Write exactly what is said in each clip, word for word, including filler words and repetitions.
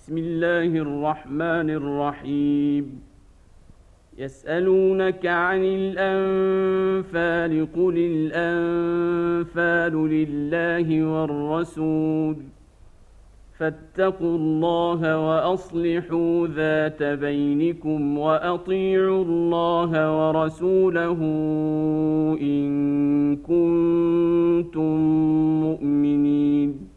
بسم الله الرحمن الرحيم. يسألونك عن الأنفال قل الأنفال لله والرسول فاتقوا الله وأصلحوا ذات بينكم وأطيعوا الله ورسوله إن كنتم مؤمنين.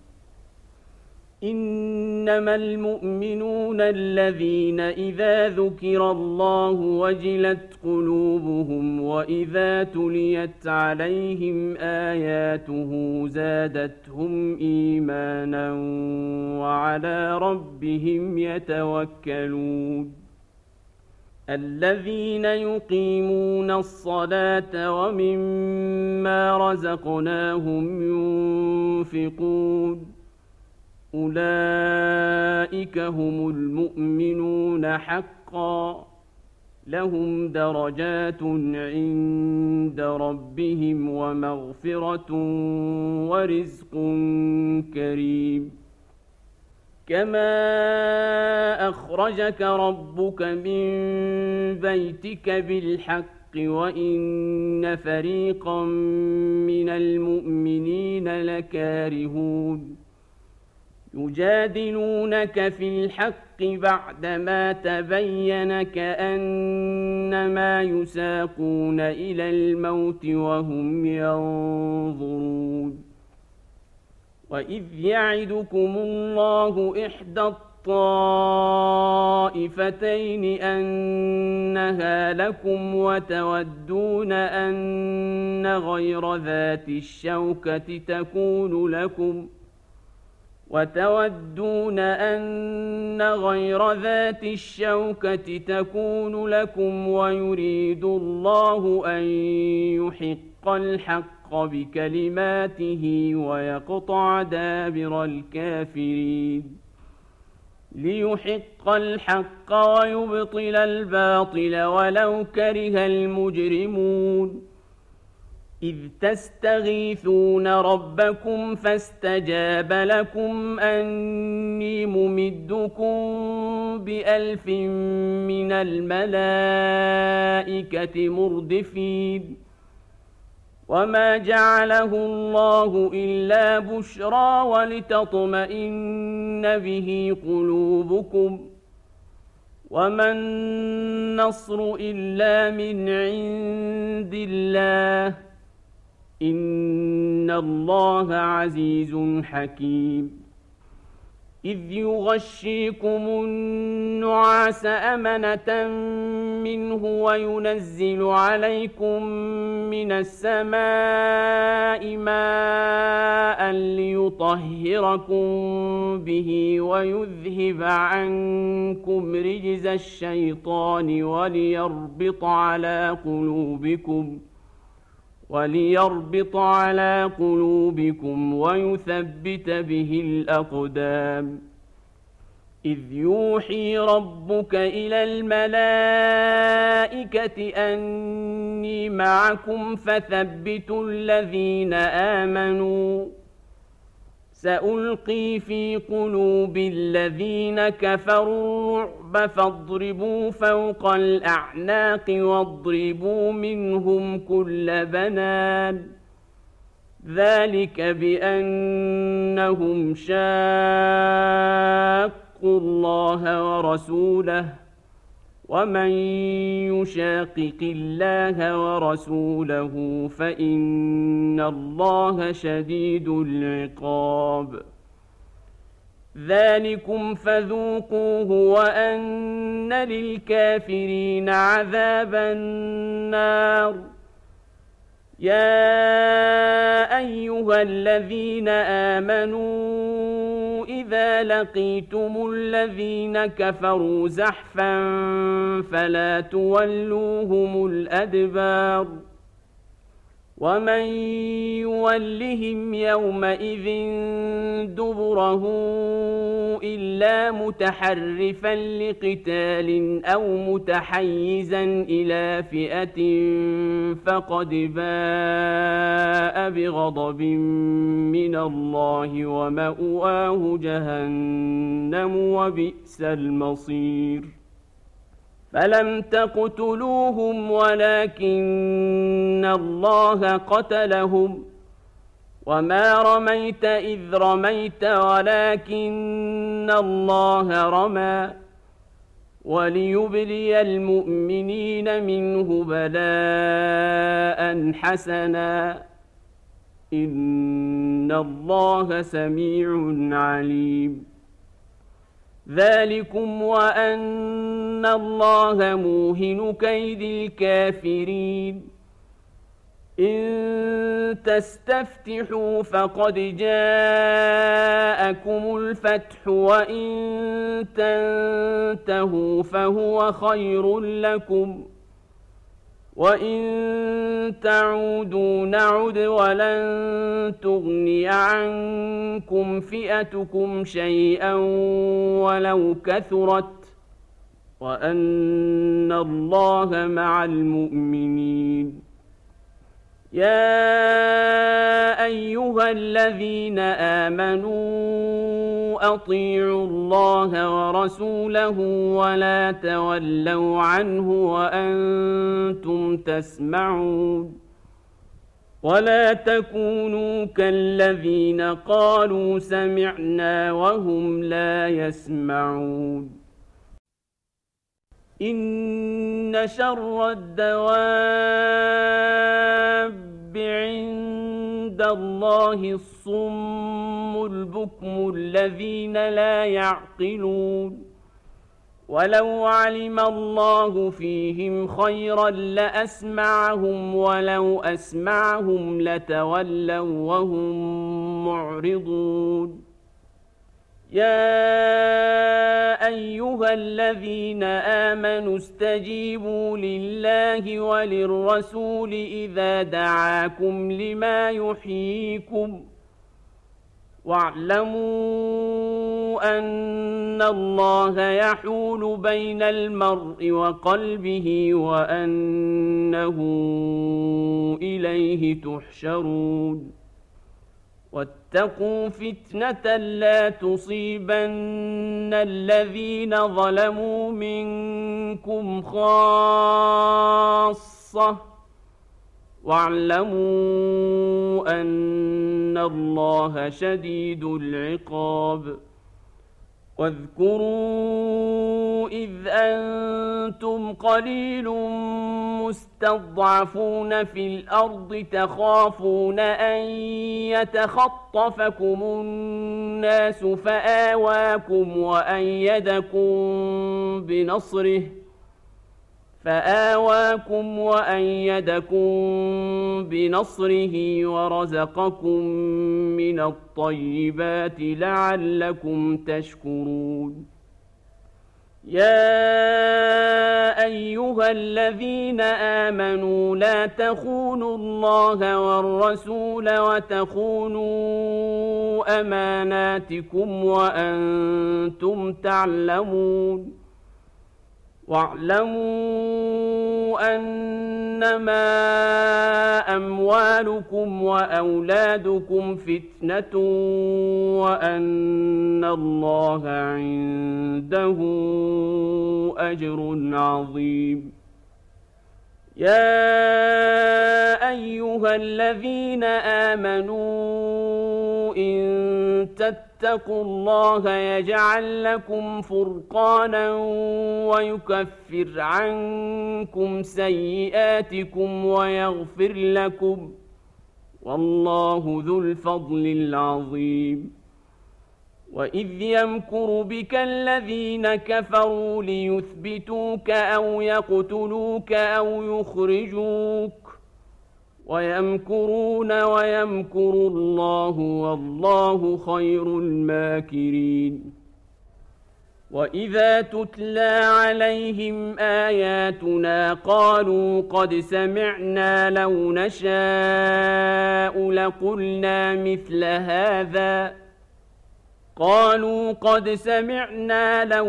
إنما المؤمنون الذين إذا ذكر الله وجلت قلوبهم وإذا تليت عليهم آياته زادتهم إيمانا وعلى ربهم يتوكلون. الذين يقيمون الصلاة ومما رزقناهم ينفقون أولئك هم المؤمنون حقا لهم درجات عند ربهم ومغفرة ورزق كريم. كما أخرجك ربك من بيتك بالحق وإن فريقا من المؤمنين لكارهون يجادلونك في الحق بعدما تبين كأنما يساقون إلى الموت وهم ينظرون. وإذ يعدكم الله إحدى الطائفتين أنها لكم وتودون أن غير ذات الشوكة تكون لكم وتودون أن غير ذات الشوكة تكون لكم ويريد الله أن يحق الحق بكلماته ويقطع دابر الكافرين. ليحق الحق ويبطل الباطل ولو كره المجرمون. إذ تستغيثون ربكم فاستجاب لكم أني ممدكم بألف من الملائكة مردفين. وما جعله الله إلا بشرى ولتطمئن به قلوبكم وما النصر إلا من عند الله إن الله عزيز حكيم. إذ يغشيكم النعاس أمنة منه وينزل عليكم من السماء ماء ليطهركم به ويذهب عنكم رجز الشيطان وليربط على قلوبكم وليربط على قلوبكم ويثبت به الأقدام. إذ يوحي ربك إلى الملائكة أني معكم فثبتوا الذين آمنوا سألقي في قلوب الذين كفروا الرعب فاضربوا فوق الأعناق واضربوا منهم كل بنان ذلك بأنهم شاقوا الله ورسوله ومن يشاقق الله ورسوله فإن الله شديد العقاب. ذلكم فذوقوه وأن للكافرين عذاب النار. يا أيها الذين آمنوا إذا لقيتم الذين كفروا زحفا فلا تولوهم الأدبار ومن يولهم يومئذ دبره إلا متحرفا لقتال أو متحيزا إلى فئة فقد باء بغضب من الله ومأواه جهنم وبئس المصير فلم تقتلوهم ولكن الله قتلهم وما رميت إذ رميت ولكن الله رمى وليبلي المؤمنين منه بلاء حسنا إن الله سميع عليم ذلكم وأن الله موهن كيد الكافرين إن تستفتحوا فقد جاءكم الفتح وإن تنتهوا فهو خير لكم وإن تعودوا نعد ولن تغني عنكم فئتكم شيئا ولو كثرت وأن الله مع المؤمنين يا أيها الذين آمنوا أطيعوا الله ورسوله ولا تولوا عنه وأنتم تسمعون ولا تكونوا كالذين قالوا سمعنا وهم لا يسمعون إن شر الدواب عند الله الصم البكم الذين لا يعقلون ولو علم الله فيهم خيرا لأسمعهم ولو أسمعهم لتولوا وهم معرضون يا أيها الذين آمنوا استجيبوا لله وللرسول إذا دعاكم لما يحييكم واعلموا أن الله يحول بين المرء وقلبه وأنه إليه تحشرون واتقوا فتنة لا تصيبن الذين ظلموا منكم خاصة واعلموا أن الله شديد العقاب واذكروا إذ أنتم قليل مستضعفون في الأرض تخافون أن يتخطفكم الناس فآواكم وأيدكم بنصره فآواكم وأيدكم بنصره ورزقكم من الطيبات لعلكم تشكرون يا أيها الذين آمنوا لا تخونوا الله والرسول وتخونوا أماناتكم وأنتم تعلمون واعلموا أنما أموالكم وأولادكم فتنة وأن الله عنده أجر عظيم يا أيها الذين آمنوا إن تتقوا الله يجعل لكم فرقانا ويكفر عنكم سيئاتكم ويغفر لكم والله ذو الفضل العظيم وإذ يمكر بك الذين كفروا ليثبتوك أو يقتلوك أو يخرجوك ويمكرون ويمكر الله والله خير الماكرين وإذا تتلى عليهم آياتنا قالوا قد سمعنا لو نشاء لقلنا مثل هذا قالوا قد سمعنا لو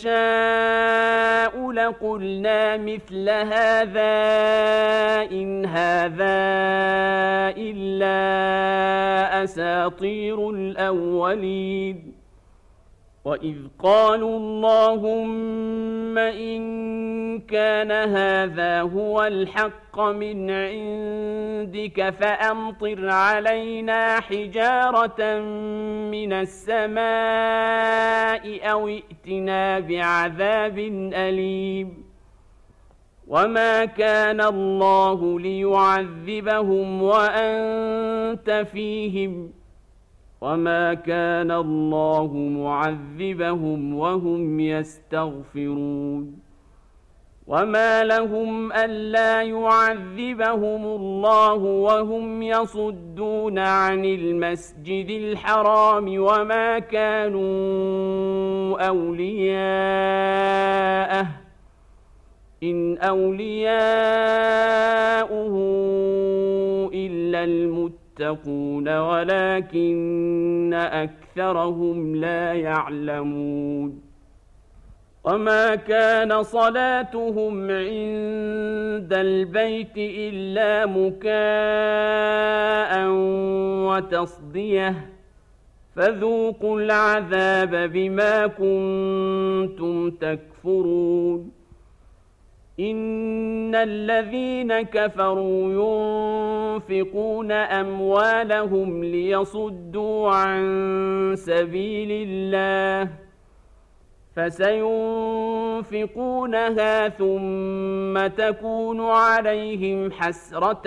نشاء لقلنا مثل هذا إن هذا إلا أساطير الأولين وإذ قالوا اللهم إن كان هذا هو الحق من عندك فأمطر علينا حجارة من السماء أو ائتنا بعذاب أليم وما كان الله ليعذبهم وأنت فيهم وما كان الله معذبهم وهم يستغفرون وما لهم ألا يعذبهم الله وهم يصدون عن المسجد الحرام وما كانوا أولياءه إن أولياؤه إلا المتقون يتقون ولكن أكثرهم لا يعلمون وما كان صلاتهم عند البيت إلا مكاء وتصدية فذوقوا العذاب بما كنتم تكفرون إن الذين كفروا ينفقون أموالهم ليصدوا عن سبيل الله فسينفقونها ثم تكون عليهم حسرة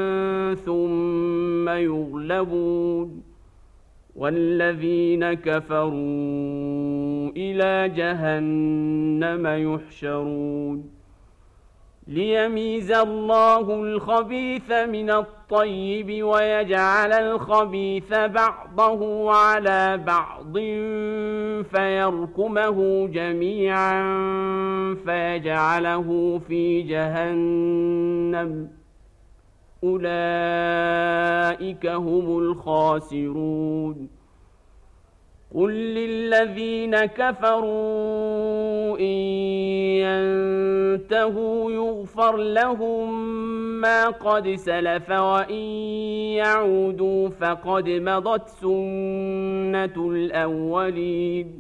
ثم يغلبون والذين كفروا إلى جهنم يحشرون ليميز الله الخبيث من الطيب ويجعل الخبيث بعضه على بعض فيركمه جميعا فيجعله في جهنم أولئك هم الخاسرون قل للذين كفروا إن ينتهوا يغفر لهم ما قد سلف وإن يعودوا فقد مضت سنة الأولين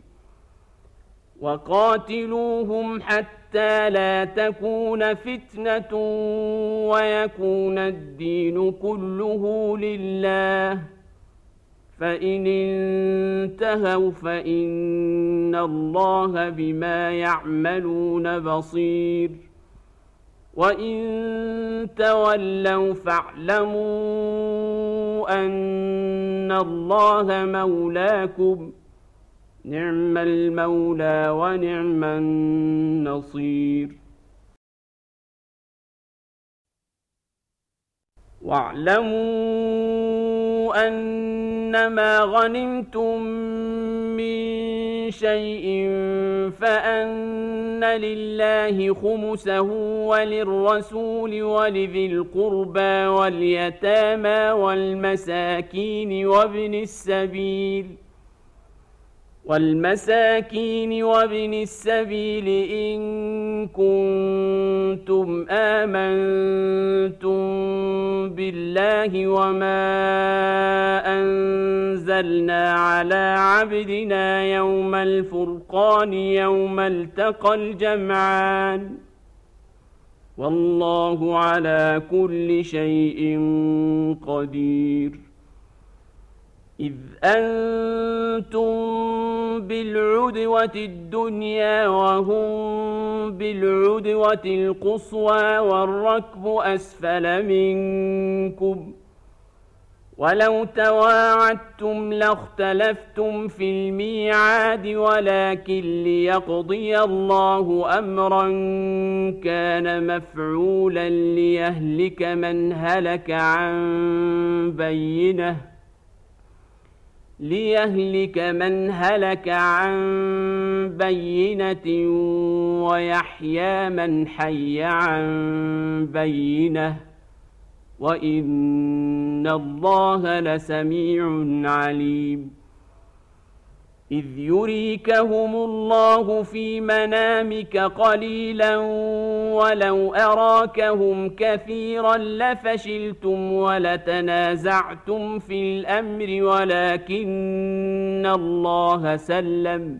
وقاتلوهم حتى لا تكون فتنة ويكون الدين كله لله فإن انتهوا فإن الله بما يعملون بصير وإن تولوا فاعلموا أن الله مولاكم نعم المولى ونعم النصير واعلموا أنما غنمتم من شيء فأن لله خمسه وللرسول ولذي القربى واليتامى والمساكين وابن السبيل والمساكين وابن السبيل إن كنتم آمنتم بالله وما أنزلنا على عبدنا يوم الفرقان يوم التقى الجمعان والله على كل شيء قدير إذ أنتم بالعدوة الدنيا وهم بالعدوة القصوى والركب أسفل منكم ولو تواعدتم لاختلفتم في الميعاد ولكن ليقضي الله أمرا كان مفعولا ليهلك من هلك عن بينه ليهلك من هلك عن بينة ويحيى من حي عن بينة وإن الله لسميع عليم إذ يريكهم الله في منامك قليلا ولو أراكهم كثيرا لفشلتم ولتنازعتم في الأمر ولكن الله سلم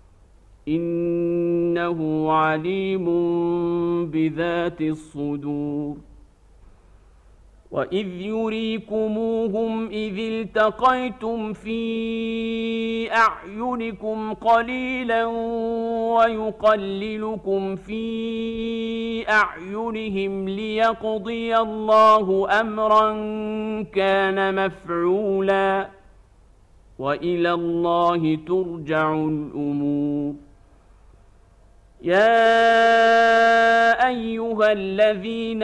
إنه عليم بذات الصدور وإذ يريكموهم إذ التقيتم في أعينكم قليلا ويقللكم في أعينهم ليقضي الله أمرا كان مفعولا وإلى الله ترجع الأمور يا أيها الذين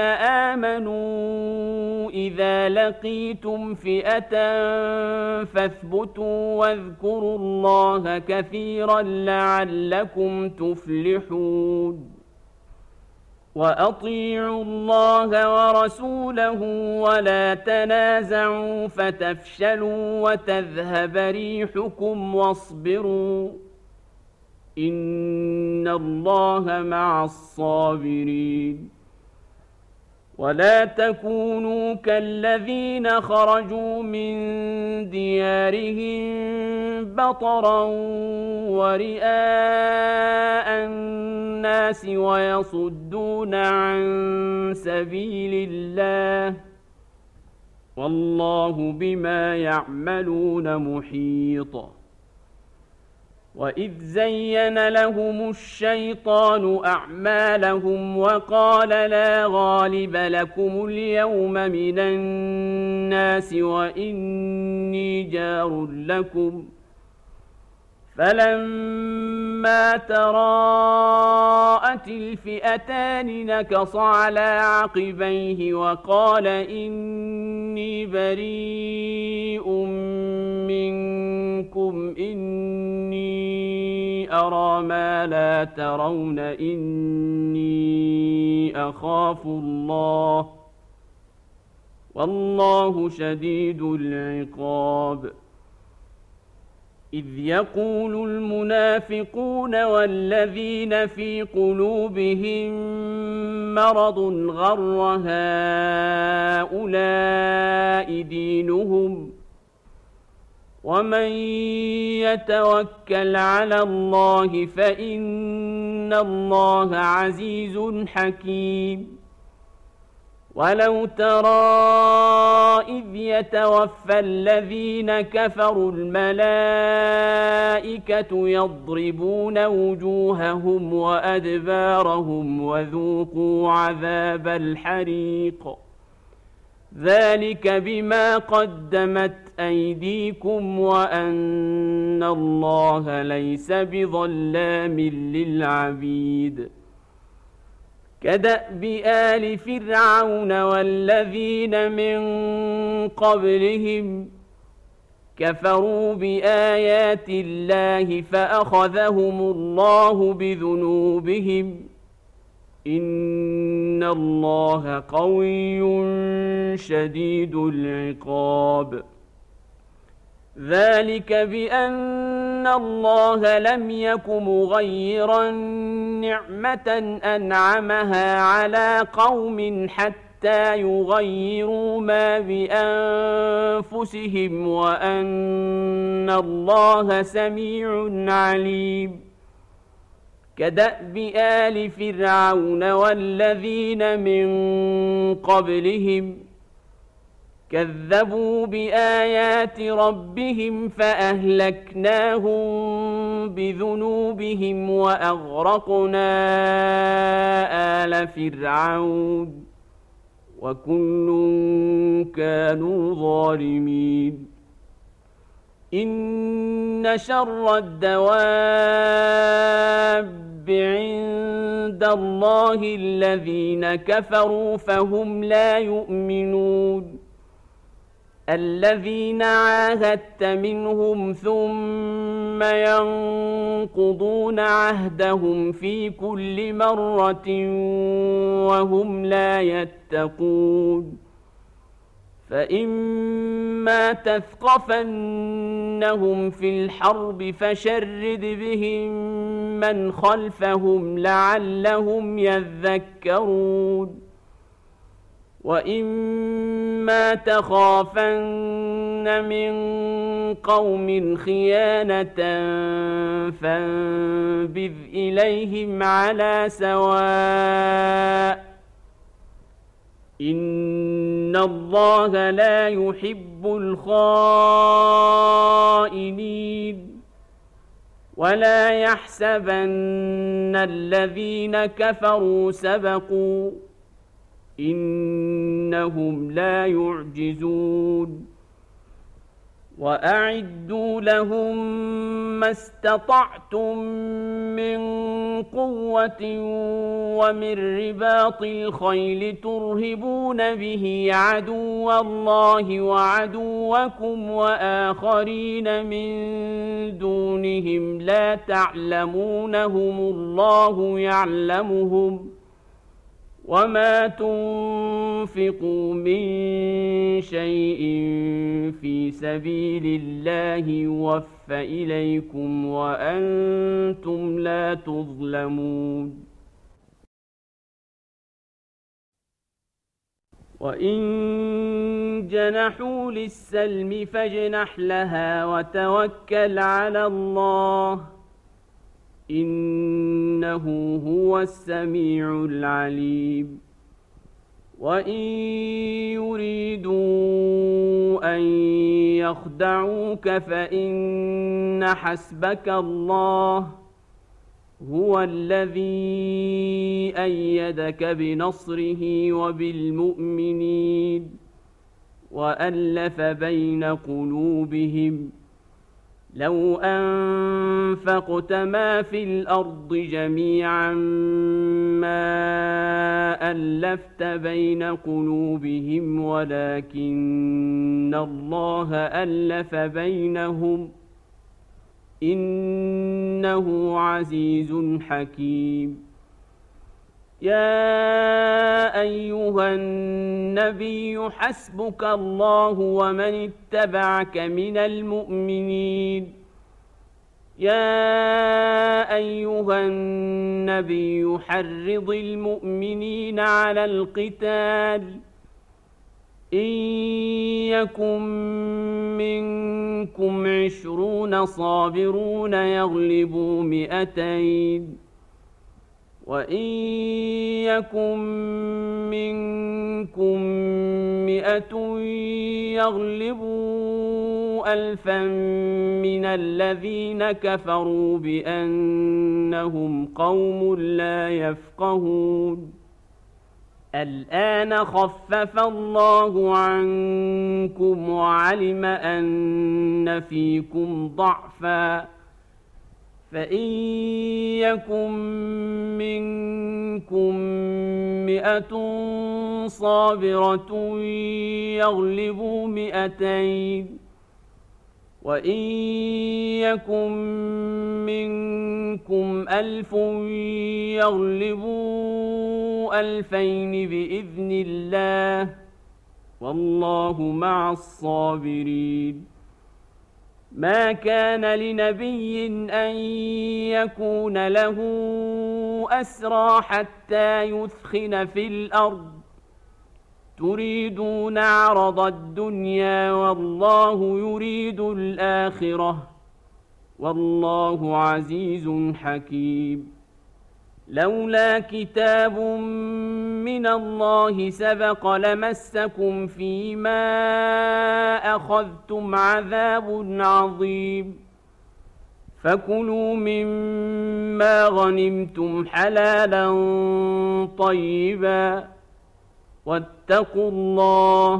آمنوا إذا لقيتم فئة فاثبتوا واذكروا الله كثيرا لعلكم تفلحون وأطيعوا الله ورسوله ولا تنازعوا فتفشلوا وتذهب ريحكم واصبروا إن الله مع الصابرين ولا تكونوا كالذين خرجوا من ديارهم بطرا ورئاء الناس ويصدون عن سبيل الله والله بما يعملون محيط وإذ زين لهم الشيطان أعمالهم وقال لا غالب لكم اليوم من الناس وإني جار لكم فلما تراءت الفئتان نكص على عقبيه وقال إني بريء منكم إني أرى ما لا ترون إني أخاف الله والله شديد العقاب إذ يقول المنافقون والذين في قلوبهم مرض غر هؤلاء دينهم ومن يتوكل على الله فإن الله عزيز حكيم ولو ترى إذ يتوفى الذين كفروا الملائكة يضربون وجوههم وأدبارهم وذوقوا عذاب الحريق ذلك بما قدمت أيديكم وأن الله ليس بظلام للعبيد كدأب آل فرعون والذين من قبلهم كفروا بآيات الله فأخذهم الله بذنوبهم إن الله قوي شديد العقاب ذلك بأن الله لم يك مغيرا نعمة أنعمها على قوم حتى يغيروا ما بأنفسهم وأن الله سميع عليم كدأب آل فرعون والذين من قبلهم كذبوا بآيات ربهم فأهلكناهم بذنوبهم وأغرقنا آل فرعون وكل كانوا ظالمين إن شر الدواب عند الله الذين كفروا فهم لا يؤمنون الذين عاهدت منهم ثم ينقضون عهدهم في كل مرة وهم لا يتقون فإما تثقفنهم في الحرب فشرد بهم من خلفهم لعلهم يذكرون وإما تخافن من قوم خيانة فانبذ إليهم على سواء إن الله لا يحب الخائنين ولا يحسبن الذين كفروا سبقوا إنهم لا يعجزون وأعدوا لهم ما استطعتم من قوة ومن رباط الخيل ترهبون به عدو الله وعدوكم وآخرين من دونهم لا تعلمونهم الله يعلمهم وما تنفقوا من شيء في سبيل الله يوفى إليكم وأنتم لا تظلمون وإن جنحوا للسلم فاجنح لها وتوكل على الله إنه هو السميع العليم وإن يريدوا أن يخدعوك فإن حسبك الله هو الذي أيدك بنصره وبالمؤمنين وألف بين قلوبهم لو أنفقت ما في الأرض جميعا ما ألفت بين قلوبهم ولكن الله ألف بينهم إنه عزيز حكيم يا أيها النبي حسبك الله ومن اتبعك من المؤمنين يا أيها النبي حرض المؤمنين على القتال إن يكن منكم عشرون صابرون يغلبوا مئتين وإن يكن منكم مئة يغلبوا ألفا من الذين كفروا بأنهم قوم لا يفقهون الآن خفف الله عنكم وعلم أن فيكم ضعفا فإن يكن منكم مئة صابرة يغلبوا مئتين وإن يكن منكم ألف يغلبوا ألفين بإذن الله والله مع الصابرين ما كان لنبي أن يكون له أسرى حتى يثخن في الأرض تريدون عرض الدنيا والله يريد الآخرة والله عزيز حكيم لولا كتاب من الله سبق لمسكم فيما أخذتم عذاب عظيم فكلوا مما غنمتم حلالا طيبا واتقوا الله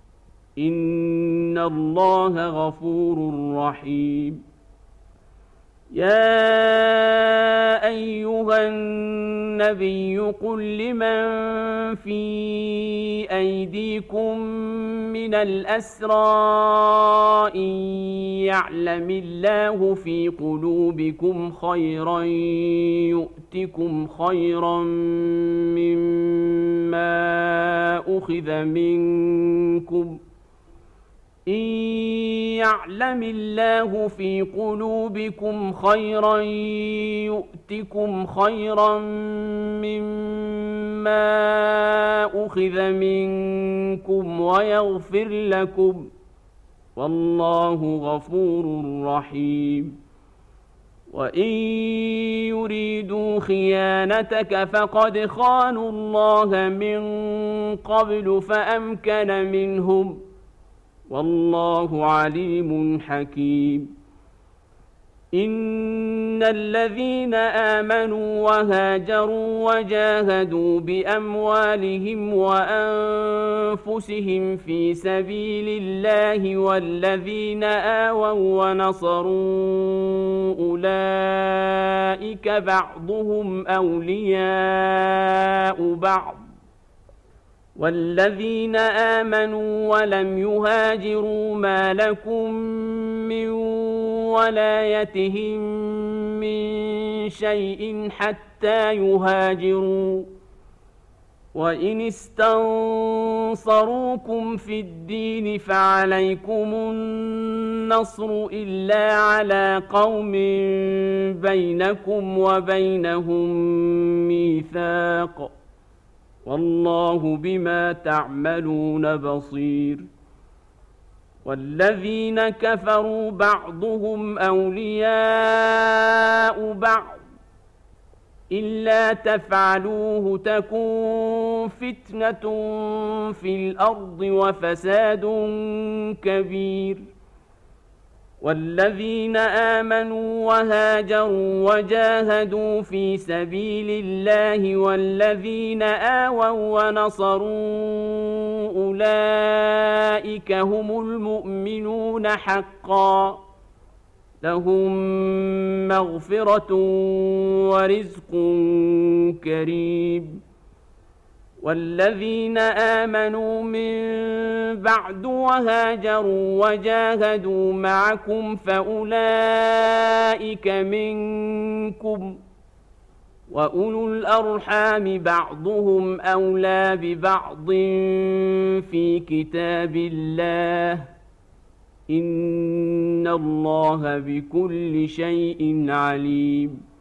إن الله غفور رحيم يا أيها النبي قل لمن في أيديكم من الأسرى إن يعلم الله في قلوبكم خيرا يؤتكم خيرا مما أخذ منكم إن يعلم الله في قلوبكم خيرا يؤتكم خيرا مما أخذ منكم ويغفر لكم، والله غفور رحيم. وإن يريدوا خيانتك فقد خانوا الله من قبل فأمكن منهم، والله عليم حكيم. إن الذين آمنوا وهاجروا وجاهدوا بأموالهم وأنفسهم في سبيل الله والذين آووا ونصروا أولئك بعضهم أولياء بعض، والذين آمنوا ولم يهاجروا ما لكم من ولايتهم من شيء حتى يهاجروا، وإن استنصروكم في الدين فعليكم النصر إلا على قوم بينكم وبينهم ميثاق، والله بما تعملون بصير. والذين كفروا بعضهم أولياء بعض إلا تفعلوه تكن فتنة في الأرض وفساد كبير. والذين آمنوا وهاجروا وجاهدوا في سبيل الله والذين آووا ونصروا أولئك هم المؤمنون حقا، لهم مغفرة ورزق كريم. والذين آمنوا من بعد وهاجروا وجاهدوا معكم فأولئك منكم، وأولو الأرحام بعضهم أولى ببعض في كتاب الله، إن الله بكل شيء عليم.